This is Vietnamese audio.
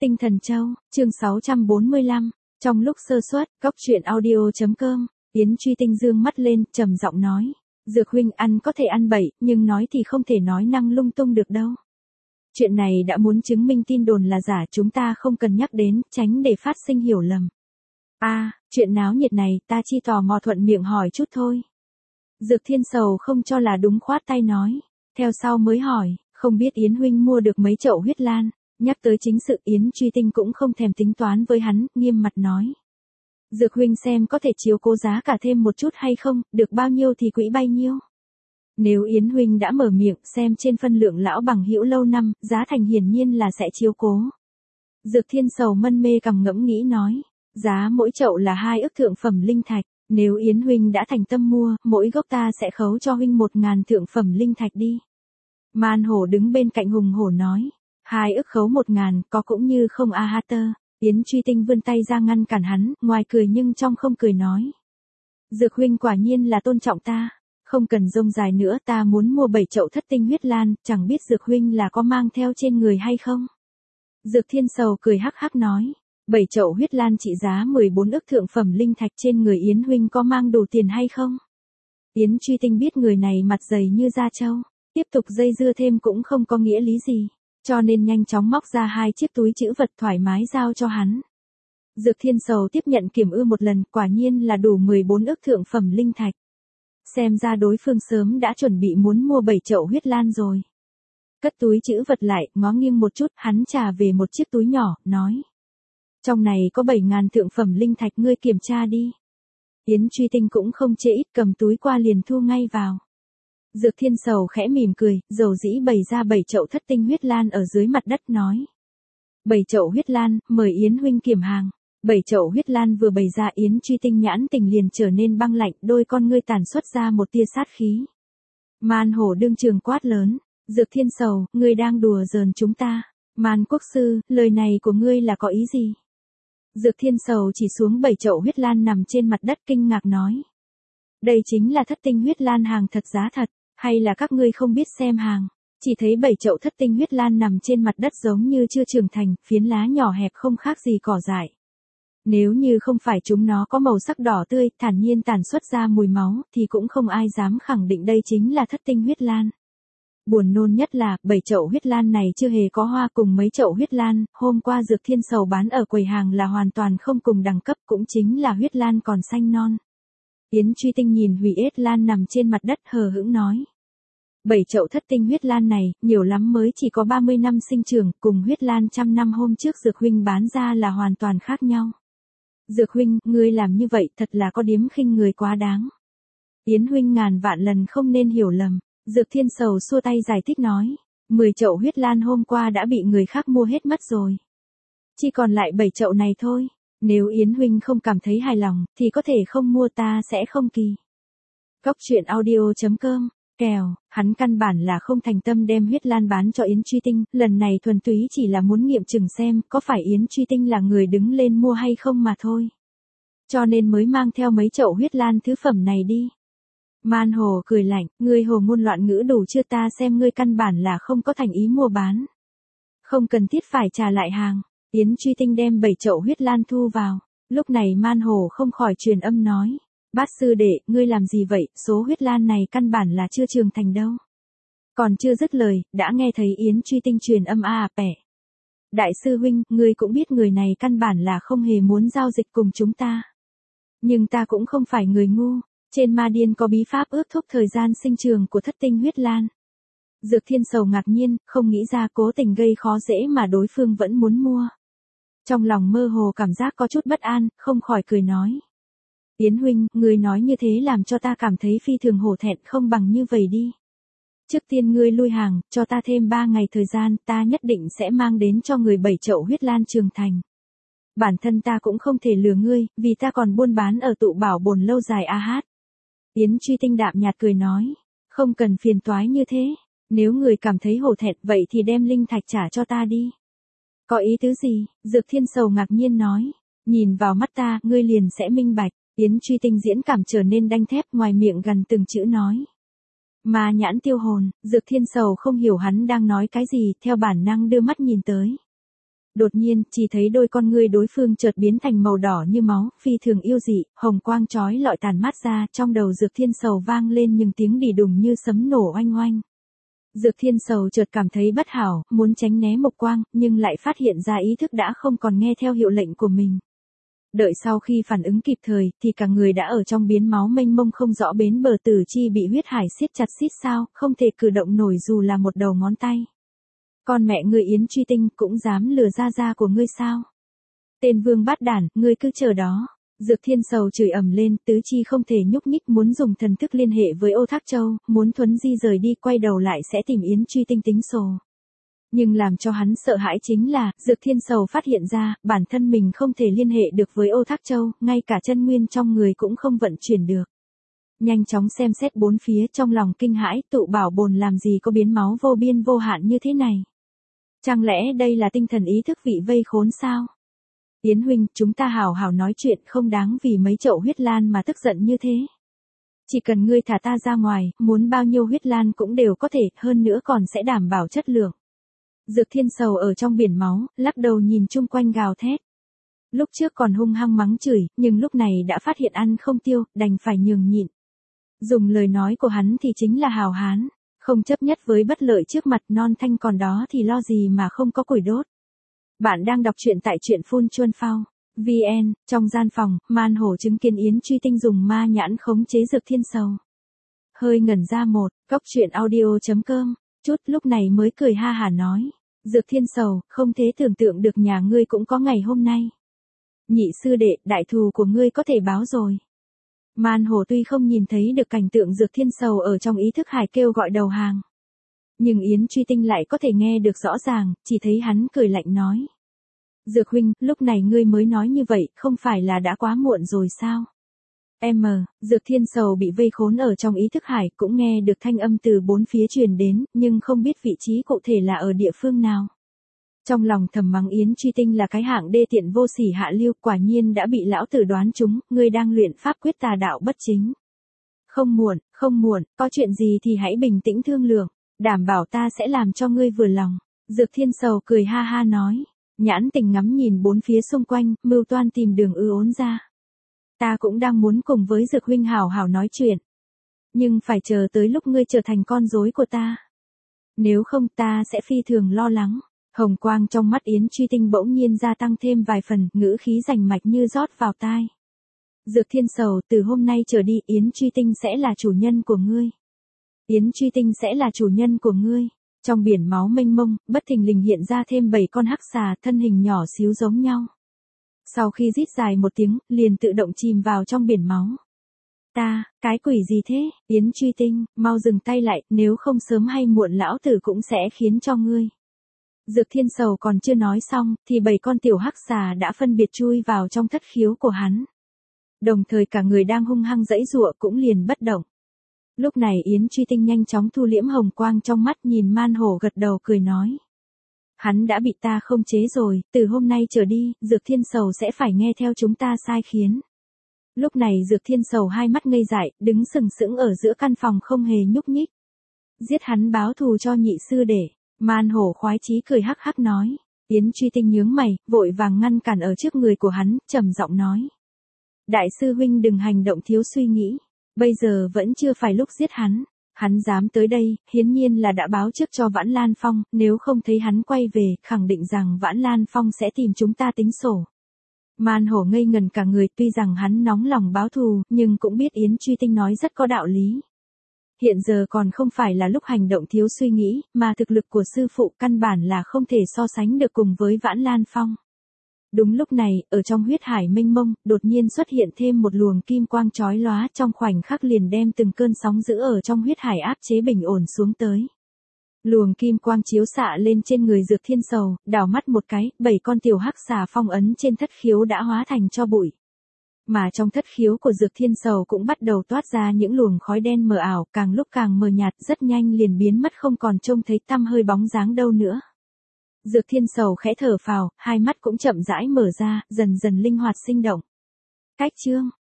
Tinh Thần Châu, chương 645, trong lúc sơ suất, góc truyện audio.com, Yến Truy Tinh dương mắt lên, trầm giọng nói. Dược huynh ăn có thể ăn bậy, nhưng nói thì không thể nói năng lung tung được đâu. Chuyện này đã muốn chứng minh tin đồn là giả, chúng ta không cần nhắc đến, tránh để phát sinh hiểu lầm. Chuyện náo nhiệt này ta chỉ tò mò thuận miệng hỏi chút thôi. Dược Thiên Sầu không cho là đúng, khoát tay nói. Theo sau mới hỏi, không biết Yến huynh mua được mấy chậu huyết lan. Nhắc tới chính sự, Yến Truy Tinh cũng không thèm tính toán với hắn, nghiêm mặt nói. Dược huynh xem có thể chiếu cố giá cả thêm một chút hay không, được bao nhiêu thì quỹ bấy nhiêu. Nếu Yến huynh đã mở miệng, xem trên phân lượng lão bằng hữu lâu năm, giá thành hiển nhiên là sẽ chiếu cố. Dược Thiên Sầu mân mê cằm ngẫm nghĩ nói, giá mỗi chậu là 2 ức thượng phẩm linh thạch, nếu Yến huynh đã thành tâm mua, mỗi gốc ta sẽ khấu cho huynh 1.000 thượng phẩm linh thạch đi. Man Hổ đứng bên cạnh hùng hổ nói, 2 ức khấu 1.000, có cũng như không tơ. Yến Truy Tinh vươn tay ra ngăn cản hắn, ngoài cười nhưng trong không cười nói. Dược huynh quả nhiên là tôn trọng ta, không cần rông dài nữa, ta muốn mua 7 chậu thất tinh huyết lan, chẳng biết Dược huynh là có mang theo trên người hay không. Dược Thiên Sầu cười hắc hắc nói, 7 chậu huyết lan trị giá 14 ức thượng phẩm linh thạch trên người Yến huynh có mang đủ tiền hay không? Yến Truy Tinh biết người này mặt dày như da trâu, tiếp tục dây dưa thêm cũng không có nghĩa lý gì. Cho nên nhanh chóng móc ra 2 chiếc túi trữ vật thoải mái giao cho hắn. Dược Thiên Sầu tiếp nhận kiểm ư một lần, quả nhiên là đủ 14 ức thượng phẩm linh thạch. Xem ra đối phương sớm đã chuẩn bị muốn mua 7 chậu huyết lan rồi. Cất túi trữ vật lại, ngó nghiêng một chút, hắn trả về một chiếc túi nhỏ, nói. Trong này có 7.000 thượng phẩm linh thạch, ngươi kiểm tra đi. Yến Truy Tinh cũng không chê ít, cầm túi qua liền thu ngay vào. Dược Thiên Sầu khẽ mỉm cười, dầu dĩ bày ra 7 chậu thất tinh huyết lan ở dưới mặt đất nói. 7 chậu huyết lan, mời Yến huynh kiểm hàng. 7 chậu huyết lan vừa bày ra, Yến Truy Tinh nhãn tình liền trở nên băng lạnh, đôi con ngươi tản xuất ra một tia sát khí. Man Hổ đương trường quát lớn, Dược Thiên Sầu, ngươi đang đùa giỡn chúng ta. Man Quốc sư, lời này của ngươi là có ý gì? Dược Thiên Sầu chỉ xuống 7 chậu huyết lan nằm trên mặt đất kinh ngạc nói. Đây chính là thất tinh huyết lan hàng thật giá thật. Hay là các ngươi không biết xem hàng, chỉ thấy 7 chậu thất tinh huyết lan nằm trên mặt đất giống như chưa trưởng thành, phiến lá nhỏ hẹp không khác gì cỏ dại. Nếu như không phải chúng nó có màu sắc đỏ tươi, thản nhiên tản xuất ra mùi máu, thì cũng không ai dám khẳng định đây chính là thất tinh huyết lan. Buồn nôn nhất là, 7 chậu huyết lan này chưa hề có hoa, cùng mấy chậu huyết lan, hôm qua Dược Thiên Sầu bán ở quầy hàng là hoàn toàn không cùng đẳng cấp, cũng chính là huyết lan còn xanh non. Yến Truy Tinh nhìn hủy ết lan nằm trên mặt đất hờ hững nói. 7 chậu thất tinh huyết lan này, nhiều lắm mới chỉ có 30 năm sinh trưởng, cùng huyết lan 100 năm hôm trước Dược huynh bán ra là hoàn toàn khác nhau. Dược huynh, ngươi làm như vậy thật là có điếm khinh người quá đáng. Yến huynh ngàn vạn lần không nên hiểu lầm. Dược Thiên Sầu xua tay giải thích nói. 10 chậu huyết lan hôm qua đã bị người khác mua hết mất rồi. Chỉ còn lại 7 chậu này thôi. Nếu Yến huynh không cảm thấy hài lòng, thì có thể không mua, ta sẽ không kỳ. Góc truyện audio.com, kèo, hắn căn bản là không thành tâm đem huyết lan bán cho Yến Truy Tinh, lần này thuần túy chỉ là muốn nghiệm chừng xem có phải Yến Truy Tinh là người đứng lên mua hay không mà thôi. Cho nên mới mang theo mấy chậu huyết lan thứ phẩm này đi. Man Hổ cười lạnh, ngươi hồ ngôn loạn ngữ đủ chưa, ta xem ngươi căn bản là không có thành ý mua bán. Không cần thiết phải trả lại hàng. Yến Truy Tinh đem 7 chậu huyết lan thu vào. Lúc này Man Hổ không khỏi truyền âm nói. Bát sư đệ, ngươi làm gì vậy, số huyết lan này căn bản là chưa trưởng thành đâu. Còn chưa dứt lời, đã nghe thấy Yến Truy Tinh truyền âm pẻ. Đại sư huynh, ngươi cũng biết người này căn bản là không hề muốn giao dịch cùng chúng ta. Nhưng ta cũng không phải người ngu. Trên Ma Điên có bí pháp ước thúc thời gian sinh trưởng của thất tinh huyết lan. Dược Thiên Sầu ngạc nhiên, không nghĩ ra cố tình gây khó dễ mà đối phương vẫn muốn mua. Trong lòng mơ hồ cảm giác có chút bất an, không khỏi cười nói. Yến huynh, ngươi nói như thế làm cho ta cảm thấy phi thường hổ thẹn, không bằng như vậy đi. Trước tiên ngươi lui hàng, cho ta thêm 3 ngày thời gian, ta nhất định sẽ mang đến cho người 7 chậu huyết lan trưởng thành. Bản thân ta cũng không thể lừa ngươi, vì ta còn buôn bán ở tụ bảo bồn lâu dài Yến Truy Tinh đạm nhạt cười nói. Không cần phiền toái như thế, nếu người cảm thấy hổ thẹn vậy thì đem linh thạch trả cho ta đi. Có ý tứ gì? Dược Thiên Sầu ngạc nhiên nói. Nhìn vào mắt ta, ngươi liền sẽ minh bạch. Yến Truy Tinh diễn cảm trở nên đanh thép, ngoài miệng gần từng chữ nói. Ma nhãn tiêu hồn, Dược Thiên Sầu không hiểu hắn đang nói cái gì, theo bản năng đưa mắt nhìn tới. Đột nhiên, chỉ thấy đôi con ngươi đối phương chợt biến thành màu đỏ như máu, phi thường yêu dị, hồng quang chói lọi tàn mát ra, trong đầu Dược Thiên Sầu vang lên những tiếng đì đùng như sấm nổ oanh oanh. Dược Thiên Sầu chợt cảm thấy bất hảo, muốn tránh né mộc quang, nhưng lại phát hiện ra ý thức đã không còn nghe theo hiệu lệnh của mình. Đợi sau khi phản ứng kịp thời, thì cả người đã ở trong biến máu mênh mông không rõ bến bờ, tử chi bị huyết hải siết chặt xít sao, không thể cử động nổi dù là một đầu ngón tay. Con mẹ ngươi Yến Truy Tinh cũng dám lừa gia của ngươi sao? Tên vương bát đản, ngươi cứ chờ đó. Dược Thiên Sầu chửi ầm lên, tứ chi không thể nhúc nhích, muốn dùng thần thức liên hệ với Ô Thác Châu, muốn thuấn di rời đi, quay đầu lại sẽ tìm Yến Truy Tinh tính sổ. Nhưng làm cho hắn sợ hãi chính là, Dược Thiên Sầu phát hiện ra, bản thân mình không thể liên hệ được với Ô Thác Châu, ngay cả chân nguyên trong người cũng không vận chuyển được. Nhanh chóng xem xét bốn phía, trong lòng kinh hãi, tụ bảo bồn làm gì có biến máu vô biên vô hạn như thế này. Chẳng lẽ đây là tinh thần ý thức vị vây khốn sao? Yến huynh, chúng ta hảo hảo nói chuyện, không đáng vì mấy chậu huyết lan mà tức giận như thế. Chỉ cần ngươi thả ta ra ngoài, muốn bao nhiêu huyết lan cũng đều có thể, hơn nữa còn sẽ đảm bảo chất lượng. Dược Thiên Sầu ở trong biển máu, lắc đầu nhìn chung quanh gào thét. Lúc trước còn hung hăng mắng chửi, nhưng lúc này đã phát hiện ăn không tiêu, đành phải nhường nhịn. Dùng lời nói của hắn thì chính là hào hán, không chấp nhất với bất lợi trước mặt, non thanh còn đó thì lo gì mà không có củi đốt. Bạn đang đọc truyện tại truyện Phun Chuân Phao. VN, trong gian phòng, Man Hổ chứng kiến Yến Truy Tinh dùng ma nhãn khống chế Dược Thiên Sầu. Hơi ngẩn ra một, cóc truyện audio.com, chút lúc này mới cười ha hả nói. Dược Thiên Sầu, không thể tưởng tượng được nhà ngươi cũng có ngày hôm nay. Nhị sư đệ, đại thù của ngươi có thể báo rồi. Man Hổ tuy không nhìn thấy được cảnh tượng Dược Thiên Sầu ở trong ý thức hải kêu gọi đầu hàng. Nhưng Yến Truy Tinh lại có thể nghe được rõ ràng, chỉ thấy hắn cười lạnh nói. Dược huynh, lúc này ngươi mới nói như vậy, không phải là đã quá muộn rồi sao? Dược Thiên Sầu bị vây khốn ở trong ý thức hải, cũng nghe được thanh âm từ bốn phía truyền đến, nhưng không biết vị trí cụ thể là ở địa phương nào. Trong lòng thầm mắng Yến Truy Tinh là cái hạng đê tiện vô sỉ hạ lưu, quả nhiên đã bị lão tử đoán trúng, ngươi đang luyện pháp quyết tà đạo bất chính. Không muộn, có chuyện gì thì hãy bình tĩnh thương lượng, đảm bảo ta sẽ làm cho ngươi vừa lòng. Dược Thiên Sầu cười ha ha nói, nhãn tình ngắm nhìn bốn phía xung quanh, mưu toan tìm đường ốn ra. Ta cũng đang muốn cùng với Dược huynh hảo hảo nói chuyện. Nhưng phải chờ tới lúc ngươi trở thành con rối của ta. Nếu không ta sẽ phi thường lo lắng. Hồng quang trong mắt Yến Truy Tinh bỗng nhiên gia tăng thêm vài phần, ngữ khí rành mạch như rót vào tai. Dược Thiên Sầu, từ hôm nay trở đi, Yến Truy Tinh sẽ là chủ nhân của ngươi. Yến Truy Tinh sẽ là chủ nhân của ngươi. Trong biển máu mênh mông, bất thình lình hiện ra thêm 7 con hắc xà, thân hình nhỏ xíu giống nhau. Sau khi rít dài một tiếng, liền tự động chìm vào trong biển máu. Cái quỷ gì thế? Yến Truy Tinh, mau dừng tay lại, nếu không sớm hay muộn lão tử cũng sẽ khiến cho ngươi. Dược Thiên Sầu còn chưa nói xong, thì 7 con tiểu hắc xà đã phân biệt chui vào trong thất khiếu của hắn. Đồng thời cả người đang hung hăng giãy giụa cũng liền bất động. Lúc này Yến Truy Tinh nhanh chóng thu liễm hồng quang trong mắt, nhìn Man Hổ gật đầu cười nói. Hắn đã bị ta không chế rồi, từ hôm nay trở đi, Dược Thiên Sầu sẽ phải nghe theo chúng ta sai khiến. Lúc này Dược Thiên Sầu hai mắt ngây dại, đứng sừng sững ở giữa căn phòng không hề nhúc nhích. Giết hắn báo thù cho nhị sư đệ. Man Hổ khoái chí cười hắc hắc nói. Yến Truy Tinh nhướng mày, vội vàng ngăn cản ở trước người của hắn, trầm giọng nói. Đại sư huynh đừng hành động thiếu suy nghĩ. Bây giờ vẫn chưa phải lúc giết hắn. Hắn dám tới đây, hiển nhiên là đã báo trước cho Vãn Lan Phong, nếu không thấy hắn quay về, khẳng định rằng Vãn Lan Phong sẽ tìm chúng ta tính sổ. Man Hổ ngây ngần cả người, tuy rằng hắn nóng lòng báo thù, nhưng cũng biết Yến Truy Tinh nói rất có đạo lý. Hiện giờ còn không phải là lúc hành động thiếu suy nghĩ, mà thực lực của sư phụ căn bản là không thể so sánh được cùng với Vãn Lan Phong. Đúng lúc này, ở trong huyết hải mênh mông, đột nhiên xuất hiện thêm một luồng kim quang chói lóa, trong khoảnh khắc liền đem từng cơn sóng dữ ở trong huyết hải áp chế bình ổn xuống tới. Luồng kim quang chiếu xạ lên trên người Dược Thiên Sầu, đảo mắt một cái, 7 con tiểu hắc xà phong ấn trên thất khiếu đã hóa thành tro bụi. Mà trong thất khiếu của Dược Thiên Sầu cũng bắt đầu toát ra những luồng khói đen mờ ảo, càng lúc càng mờ nhạt, rất nhanh liền biến mất, không còn trông thấy tăm hơi bóng dáng đâu nữa. Dược Thiên Sầu khẽ thở phào, hai mắt cũng chậm rãi mở ra, dần dần linh hoạt sinh động. Cách chương